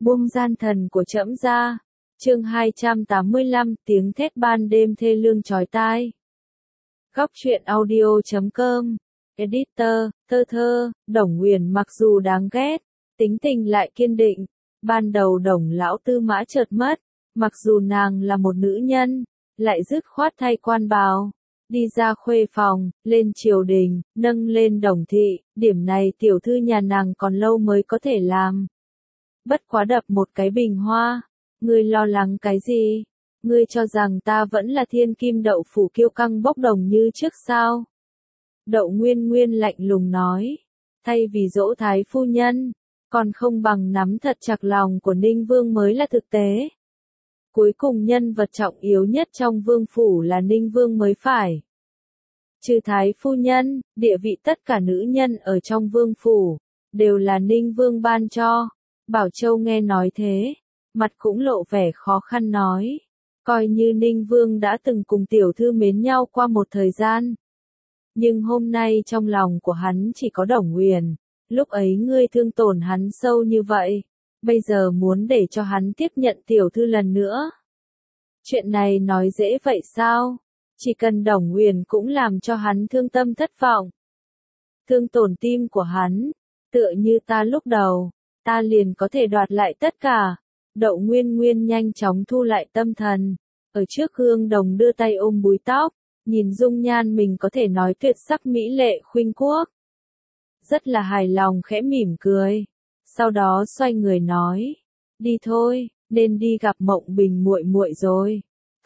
Buông gian thần của trẫm ra. Chương 285, tiếng thét ban đêm thê lương chói tai. Góc truyện audio.com. Editor, thơ, Đồng Nguyền mặc dù đáng ghét, tính tình lại kiên định. Ban đầu Đồng lão tư mã chợt mất, mặc dù nàng là một nữ nhân, lại dứt khoát thay quan bào, đi ra khuê phòng, lên triều đình, nâng lên Đồng thị, điểm này tiểu thư nhà nàng còn lâu mới có thể làm. Bất quá đập một cái bình hoa, ngươi lo lắng cái gì? Ngươi cho rằng ta vẫn là thiên kim đậu phủ kiêu căng bốc đồng như trước sao? Đậu Nguyên Nguyên lạnh lùng nói, thay vì dỗ thái phu nhân, còn không bằng nắm thật chặt lòng của Ninh Vương mới là thực tế. Cuối cùng nhân vật trọng yếu nhất trong vương phủ là Ninh Vương mới phải. Trừ thái phu nhân, địa vị tất cả nữ nhân ở trong vương phủ, đều là Ninh Vương ban cho. Bảo Châu nghe nói thế, mặt cũng lộ vẻ khó khăn nói, coi như Ninh Vương đã từng cùng tiểu thư mến nhau qua một thời gian. Nhưng hôm nay trong lòng của hắn chỉ có Đồng Nguyền, lúc ấy ngươi thương tổn hắn sâu như vậy, bây giờ muốn để cho hắn tiếp nhận tiểu thư lần nữa. Chuyện này nói dễ vậy sao? Chỉ cần Đồng Nguyền cũng làm cho hắn thương tâm thất vọng. Thương tổn tim của hắn, tựa như ta lúc đầu, ta liền có thể đoạt lại tất cả. Đậu Nguyên Nguyên nhanh chóng thu lại tâm thần, ở trước gương đồng đưa tay ôm búi tóc, nhìn dung nhan mình có thể nói tuyệt sắc mỹ lệ khuynh quốc. Rất là hài lòng khẽ mỉm cười, sau đó xoay người nói, đi thôi, nên đi gặp Mộng Bình muội muội rồi.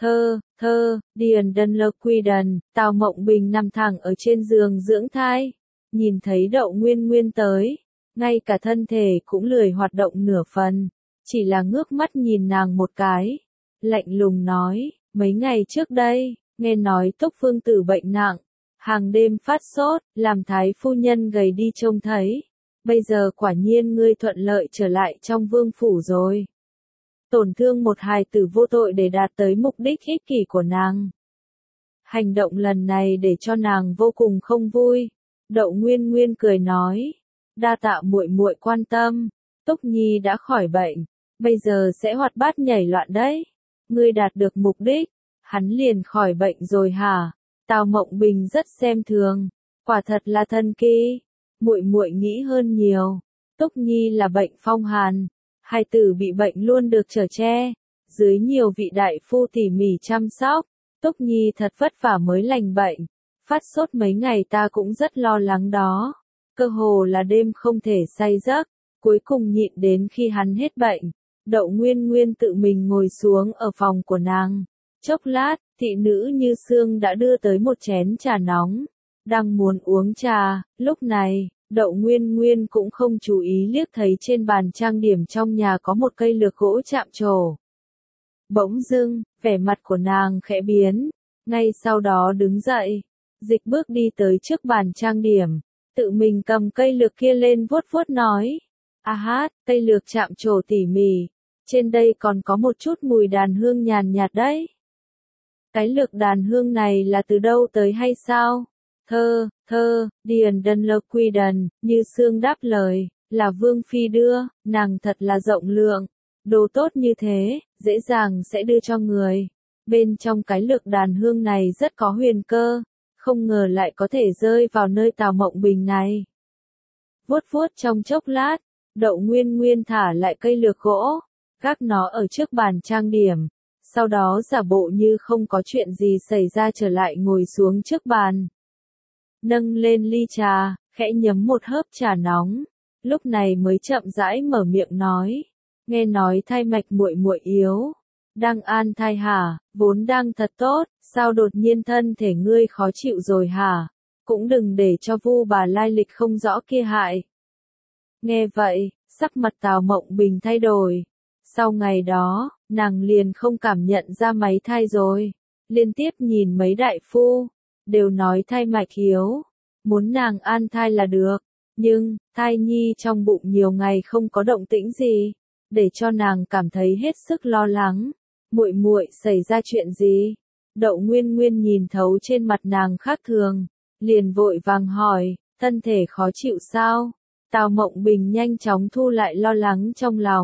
Điền Đân Lơ Quy Đần, Tào Mộng Bình nằm thẳng ở trên giường dưỡng thai, nhìn thấy Đậu Nguyên Nguyên tới, ngay cả thân thể cũng lười hoạt động nửa phần, chỉ là ngước mắt nhìn nàng một cái, lạnh lùng nói, mấy ngày trước đây, nghe nói Túc Phương Tử bệnh nặng, hàng đêm phát sốt, làm thái phu nhân gầy đi trông thấy, bây giờ quả nhiên ngươi thuận lợi trở lại trong vương phủ rồi. Tổn thương một hài tử vô tội để đạt tới mục đích ích kỷ của nàng. Hành động lần này để cho nàng vô cùng không vui. Đậu Nguyên Nguyên cười nói, đa tạ muội muội quan tâm, Túc Nhi đã khỏi bệnh, bây giờ sẽ hoạt bát nhảy loạn đấy. Ngươi đạt được mục đích, hắn liền khỏi bệnh rồi hả? Tào Mộng Bình rất xem thường, quả thật là thần kỳ. Muội muội nghĩ hơn nhiều, Túc Nhi là bệnh phong hàn, hài tử bị bệnh luôn được chở che, dưới nhiều vị đại phu tỉ mỉ chăm sóc, Túc Nhi thật vất vả mới lành bệnh, phát sốt mấy ngày ta cũng rất lo lắng đó, cơ hồ là đêm không thể say giấc, cuối cùng nhịn đến khi hắn hết bệnh. Đậu Nguyên Nguyên tự mình ngồi xuống ở phòng của nàng, chốc lát, thị nữ Như Sương đã đưa tới một chén trà nóng, đang muốn uống trà, lúc này, Đậu Nguyên Nguyên cũng không chú ý liếc thấy trên bàn trang điểm trong nhà có một cây lược gỗ chạm trổ. Bỗng dưng, vẻ mặt của nàng khẽ biến, ngay sau đó đứng dậy, dịch bước đi tới trước bàn trang điểm, tự mình cầm cây lược kia lên vuốt vuốt nói, cây lược chạm trổ tỉ mỉ, trên đây còn có một chút mùi đàn hương nhàn nhạt đấy. Cái lược đàn hương này là từ đâu tới hay sao? Điền Đân Lơ Quy Đần, Như Sương đáp lời, là Vương Phi đưa, nàng thật là rộng lượng, đồ tốt như thế, dễ dàng sẽ đưa cho người. Bên trong cái lược đàn hương này rất có huyền cơ, không ngờ lại có thể rơi vào nơi Tào Mộng Bình này. Vuốt vuốt trong chốc lát, Đậu Nguyên Nguyên thả lại cây lược gỗ, gác nó ở trước bàn trang điểm, sau đó giả bộ như không có chuyện gì xảy ra trở lại ngồi xuống trước bàn. Nâng lên ly trà, khẽ nhấm một hớp trà nóng, lúc này mới chậm rãi mở miệng nói, nghe nói thai mạch muội muội yếu, đang an thai hả, vốn đang thật tốt, sao đột nhiên thân thể ngươi khó chịu rồi hả, cũng đừng để cho Vu bà lai lịch không rõ kia hại. Nghe vậy, sắc mặt Tào Mộng Bình thay đổi, sau ngày đó, nàng liền không cảm nhận ra máy thai rồi, liên tiếp nhìn mấy đại phu, đều nói thai mạch yếu, muốn nàng an thai là được, nhưng, thai nhi trong bụng nhiều ngày không có động tĩnh gì, để cho nàng cảm thấy hết sức lo lắng. Muội muội xảy ra chuyện gì? Đậu Nguyên Nguyên nhìn thấu trên mặt nàng khác thường, liền vội vàng hỏi, thân thể khó chịu sao? Tào Mộng Bình nhanh chóng thu lại lo lắng trong lòng,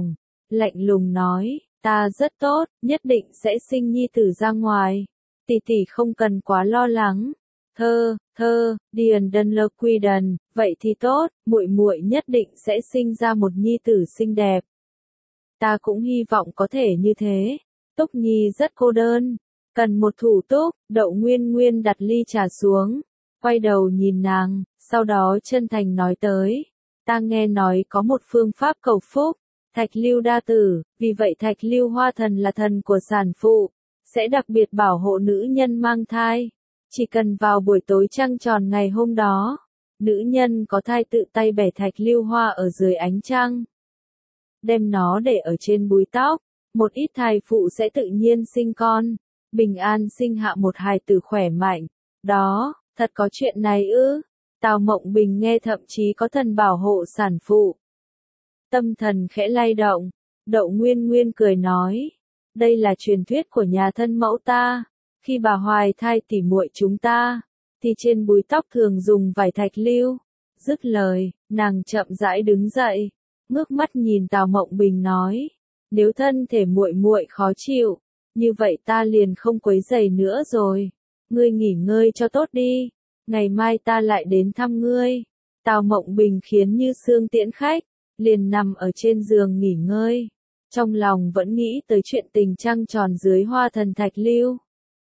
lạnh lùng nói, ta rất tốt, nhất định sẽ sinh nhi tử ra ngoài. Tỷ tỷ không cần quá lo lắng. Điền Đân Lơ Quy Đần, vậy thì tốt, muội muội nhất định sẽ sinh ra một nhi tử xinh đẹp. Ta cũng hy vọng có thể như thế. Túc Nhi rất cô đơn, cần một thủ túc. Đậu Nguyên Nguyên đặt ly trà xuống, quay đầu nhìn nàng, sau đó chân thành nói tới, ta nghe nói có một phương pháp cầu phúc, Thạch Lưu đa tử, vì vậy Thạch Lưu Hoa Thần là thần của sản phụ, sẽ đặc biệt bảo hộ nữ nhân mang thai. Chỉ cần vào buổi tối trăng tròn ngày hôm đó, nữ nhân có thai tự tay bẻ thạch lưu hoa ở dưới ánh trăng, đem nó để ở trên búi tóc, một ít thai phụ sẽ tự nhiên sinh con, bình an sinh hạ một hài tử khỏe mạnh. Đó, thật có chuyện này ư? Tào Mộng Bình nghe thậm chí có thần bảo hộ sản phụ. Tâm thần khẽ lay động, Đậu Nguyên Nguyên cười nói, đây là truyền thuyết của nhà thân mẫu ta. Khi bà hoài thai tỉ muội chúng ta, thì trên búi tóc thường dùng vải thạch lưu. Dứt lời, nàng chậm rãi đứng dậy, ngước mắt nhìn Tào Mộng Bình nói, nếu thân thể muội muội khó chịu, như vậy ta liền không quấy rầy nữa rồi. Ngươi nghỉ ngơi cho tốt đi, ngày mai ta lại đến thăm ngươi. Tào Mộng Bình khiến Như Sương tiễn khách, liền nằm ở trên giường nghỉ ngơi. Trong lòng vẫn nghĩ tới chuyện tình trăng tròn dưới hoa thần thạch lưu.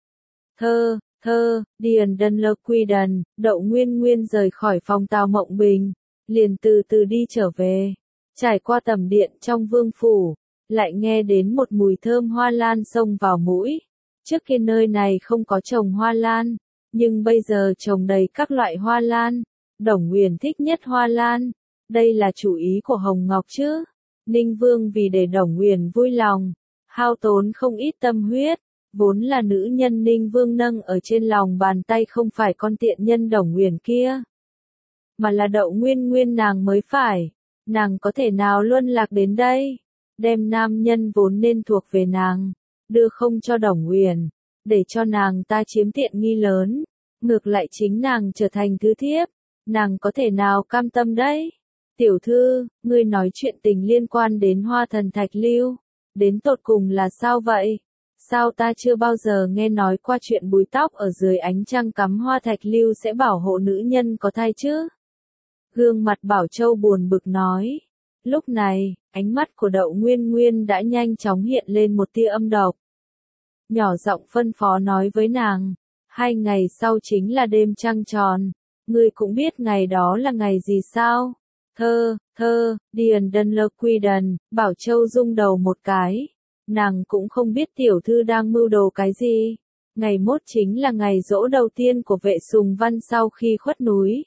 Điền Đân Lơ Quy Đần, Đậu Nguyên Nguyên rời khỏi phòng Tào Mộng Bình, liền từ từ đi trở về. Trải qua tầm điện trong vương phủ, lại nghe đến một mùi thơm hoa lan xông vào mũi. Trước kia nơi này không có trồng hoa lan, nhưng bây giờ trồng đầy các loại hoa lan. Đồng Nguyền thích nhất hoa lan, đây là chủ ý của Hồng Ngọc chứ. Ninh Vương vì để Đồng Nguyền vui lòng, hao tốn không ít tâm huyết. Vốn là nữ nhân Ninh Vương nâng ở trên lòng bàn tay không phải con tiện nhân Đồng Nguyền kia, mà là Đậu Nguyên Nguyên nàng mới phải. Nàng có thể nào luân lạc đến đây, đem nam nhân vốn nên thuộc về nàng, đưa không cho Đồng Nguyền, để cho nàng ta chiếm tiện nghi lớn, ngược lại chính nàng trở thành thứ thiếp, nàng có thể nào cam tâm đấy? Tiểu thư, ngươi nói chuyện tình liên quan đến hoa thần thạch lưu, đến tột cùng là sao vậy? Sao ta chưa bao giờ nghe nói qua chuyện búi tóc ở dưới ánh trăng cắm hoa thạch lưu sẽ bảo hộ nữ nhân có thai chứ? Gương mặt Bảo Châu buồn bực nói. Lúc này, ánh mắt của Đậu Nguyên Nguyên đã nhanh chóng hiện lên một tia âm độc. Nhỏ giọng phân phó nói với nàng, 2 ngày sau chính là đêm trăng tròn, ngươi cũng biết ngày đó là ngày gì sao? Điền Đân Lơ Quy Đần, Bảo Châu rung đầu một cái. Nàng cũng không biết tiểu thư đang mưu đồ cái gì. Ngày mốt chính là ngày giỗ đầu tiên của Vệ Sùng Văn sau khi khuất núi.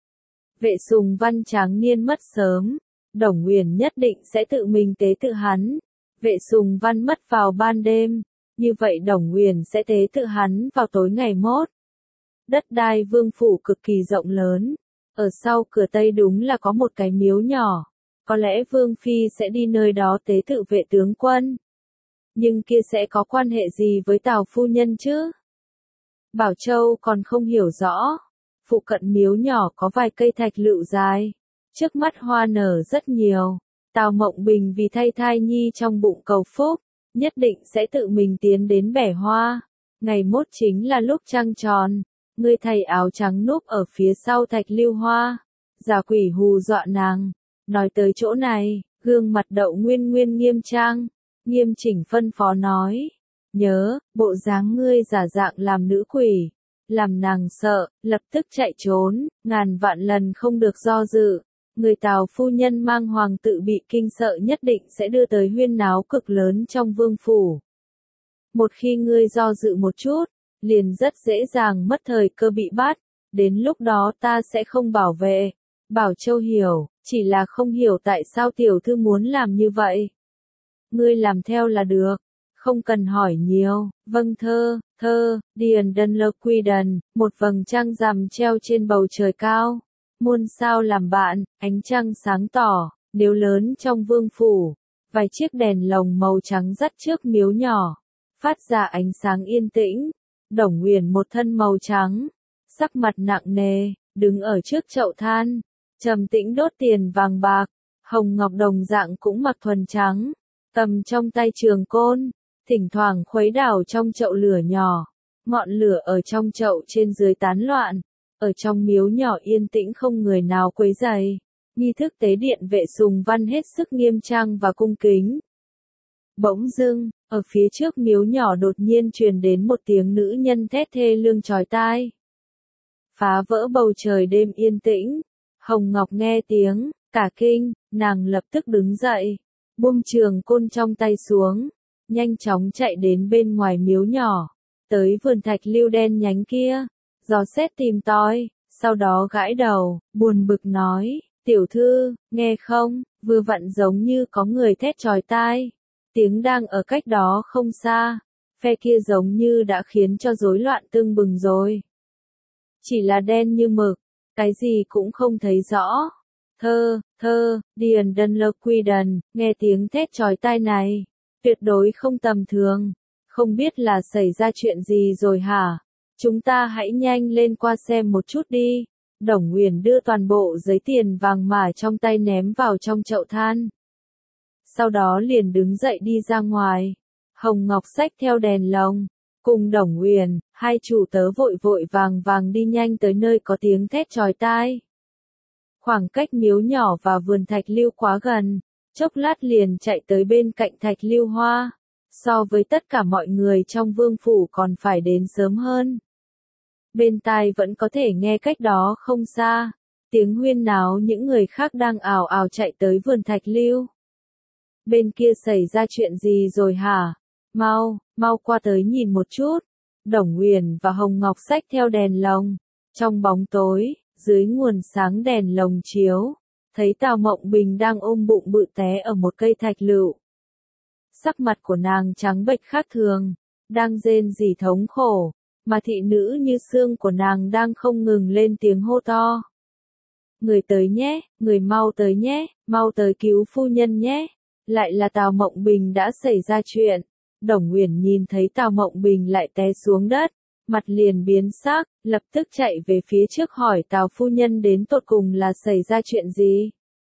Vệ Sùng Văn tráng niên mất sớm, Đồng Nguyền nhất định sẽ tự mình tế tự hắn. Vệ Sùng Văn mất vào ban đêm, như vậy Đồng Nguyền sẽ tế tự hắn vào tối ngày mốt. Đất đai vương phủ cực kỳ rộng lớn, ở sau cửa Tây đúng là có một cái miếu nhỏ, có lẽ Vương Phi sẽ đi nơi đó tế tự Vệ tướng quân. Nhưng kia sẽ có quan hệ gì với Tào phu nhân chứ? Bảo Châu còn không hiểu rõ. Phụ cận miếu nhỏ có vài cây thạch lựu dài, trước mắt hoa nở rất nhiều. Tào Mộng Bình vì thay thai nhi trong bụng cầu phúc, nhất định sẽ tự mình tiến đến bẻ hoa. Ngày mốt chính là lúc trăng tròn, ngươi thay áo trắng núp ở phía sau thạch lưu hoa. Giả quỷ hù dọa nàng. Nói tới chỗ này, gương mặt Đậu Nguyên Nguyên nghiêm trang, nghiêm chỉnh phân phó nói. Nhớ, bộ dáng ngươi giả dạng làm nữ quỷ, làm nàng sợ, lập tức chạy trốn, ngàn vạn lần không được do dự. Người Tào phu nhân mang hoàng tự bị kinh sợ nhất định sẽ đưa tới huyên náo cực lớn trong vương phủ. Một khi ngươi do dự một chút, liền rất dễ dàng mất thời cơ bị bắt, đến lúc đó ta sẽ không bảo vệ. Bảo Châu hiểu, chỉ là không hiểu tại sao tiểu thư muốn làm như vậy. Ngươi làm theo là được, không cần hỏi nhiều. Vâng Điền Đân Lơ Quy Đần, một vầng trăng rằm treo trên bầu trời cao. Muôn sao làm bạn, ánh trăng sáng tỏ, nếu lớn trong vương phủ. Vài chiếc đèn lồng màu trắng dắt trước miếu nhỏ, phát ra ánh sáng yên tĩnh. Đồng Nguyền một thân màu trắng, sắc mặt nặng nề, đứng ở trước chậu than, trầm tĩnh đốt tiền vàng bạc. Hồng Ngọc đồng dạng cũng mặc thuần trắng, cầm trong tay trường côn, thỉnh thoảng khuấy đảo trong chậu lửa nhỏ. Ngọn lửa ở trong chậu trên dưới tán loạn, ở trong miếu nhỏ yên tĩnh không người nào quấy rầy. Nghi thức tế điện vệ sùng văn hết sức nghiêm trang và cung kính. Bỗng dưng, ở phía trước miếu nhỏ đột nhiên truyền đến một tiếng nữ nhân thét thê lương chói tai. Phá vỡ bầu trời đêm yên tĩnh. Hồng Ngọc nghe tiếng, cả kinh, nàng lập tức đứng dậy, buông trường côn trong tay xuống, nhanh chóng chạy đến bên ngoài miếu nhỏ, tới vườn thạch lưu đen nhánh kia, dò xét tìm tòi, sau đó gãi đầu, buồn bực nói, tiểu thư, nghe không, vừa vặn giống như có người thét chói tai, tiếng đang ở cách đó không xa, phe kia giống như đã khiến cho rối loạn tưng bừng rồi. Chỉ là đen như mực, cái gì cũng không thấy rõ. Điền Đân Lơ Quy Đần, nghe tiếng thét chói tai này, tuyệt đối không tầm thường, không biết là xảy ra chuyện gì rồi hả? Chúng ta hãy nhanh lên qua xem một chút đi. Đổng Uyển đưa toàn bộ giấy tiền vàng mã trong tay ném vào trong chậu than. Sau đó liền đứng dậy đi ra ngoài. Hồng Ngọc xách theo đèn lồng, cùng Đổng Uyển, hai chủ tớ vội vội vàng đi nhanh tới nơi có tiếng thét chói tai. Khoảng cách miếu nhỏ và vườn thạch lưu quá gần, chốc lát liền chạy tới bên cạnh thạch lưu hoa. So với tất cả mọi người trong vương phủ còn phải đến sớm hơn. Bên tai vẫn có thể nghe cách đó không xa, tiếng huyên náo những người khác đang ào ào chạy tới vườn thạch lưu. Bên kia xảy ra chuyện gì rồi hả? Mau qua tới nhìn một chút. Đổng Uyển và Hồng Ngọc xách theo đèn lồng. Trong bóng tối, dưới nguồn sáng đèn lồng chiếu, thấy Tào Mộng Bình đang ôm bụng bự té ở một cây thạch lựu. Sắc mặt của nàng trắng bệch khác thường, đang rên rỉ thống khổ, mà thị nữ như xương của nàng đang không ngừng lên tiếng hô to. Người tới nhé, người mau tới nhé, mau tới cứu phu nhân nhé. Lại là Tào Mộng Bình đã xảy ra chuyện. Đổng Uyển nhìn thấy Tào Mộng Bình lại té xuống đất, mặt liền biến sắc, lập tức chạy về phía trước hỏi Tào phu nhân đến tột cùng là xảy ra chuyện gì.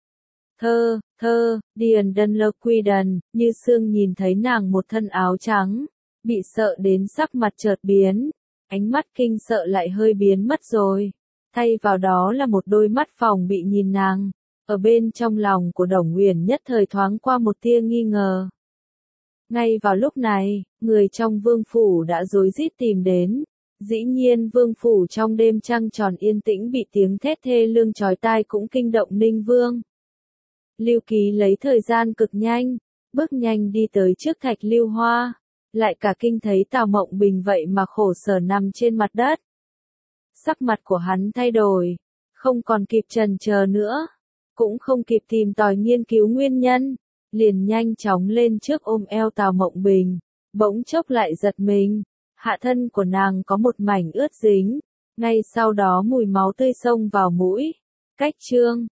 Điền Đân Lơ Quy Đần, như xương nhìn thấy nàng một thân áo trắng, bị sợ đến sắc mặt chợt biến, ánh mắt kinh sợ lại hơi biến mất rồi, thay vào đó là một đôi mắt phòng bị nhìn nàng, ở bên trong lòng của Đổng Uyển nhất thời thoáng qua một tia nghi ngờ. Ngay vào lúc này, người trong vương phủ đã rối rít tìm đến, dĩ nhiên vương phủ trong đêm trăng tròn yên tĩnh bị tiếng thét thê lương chói tai cũng kinh động Ninh Vương. Lưu Ký lấy thời gian cực nhanh, bước nhanh đi tới trước thạch lưu hoa, lại cả kinh thấy Tào Mộng Bình vậy mà khổ sở nằm trên mặt đất. Sắc mặt của hắn thay đổi, không còn kịp chần chờ nữa, cũng không kịp tìm tòi nghiên cứu nguyên nhân, liền nhanh chóng lên trước ôm eo Tào Mộng Bình, bỗng chốc lại giật mình, hạ thân của nàng có một mảnh ướt dính, ngay sau đó mùi máu tươi xông vào mũi. Cách chương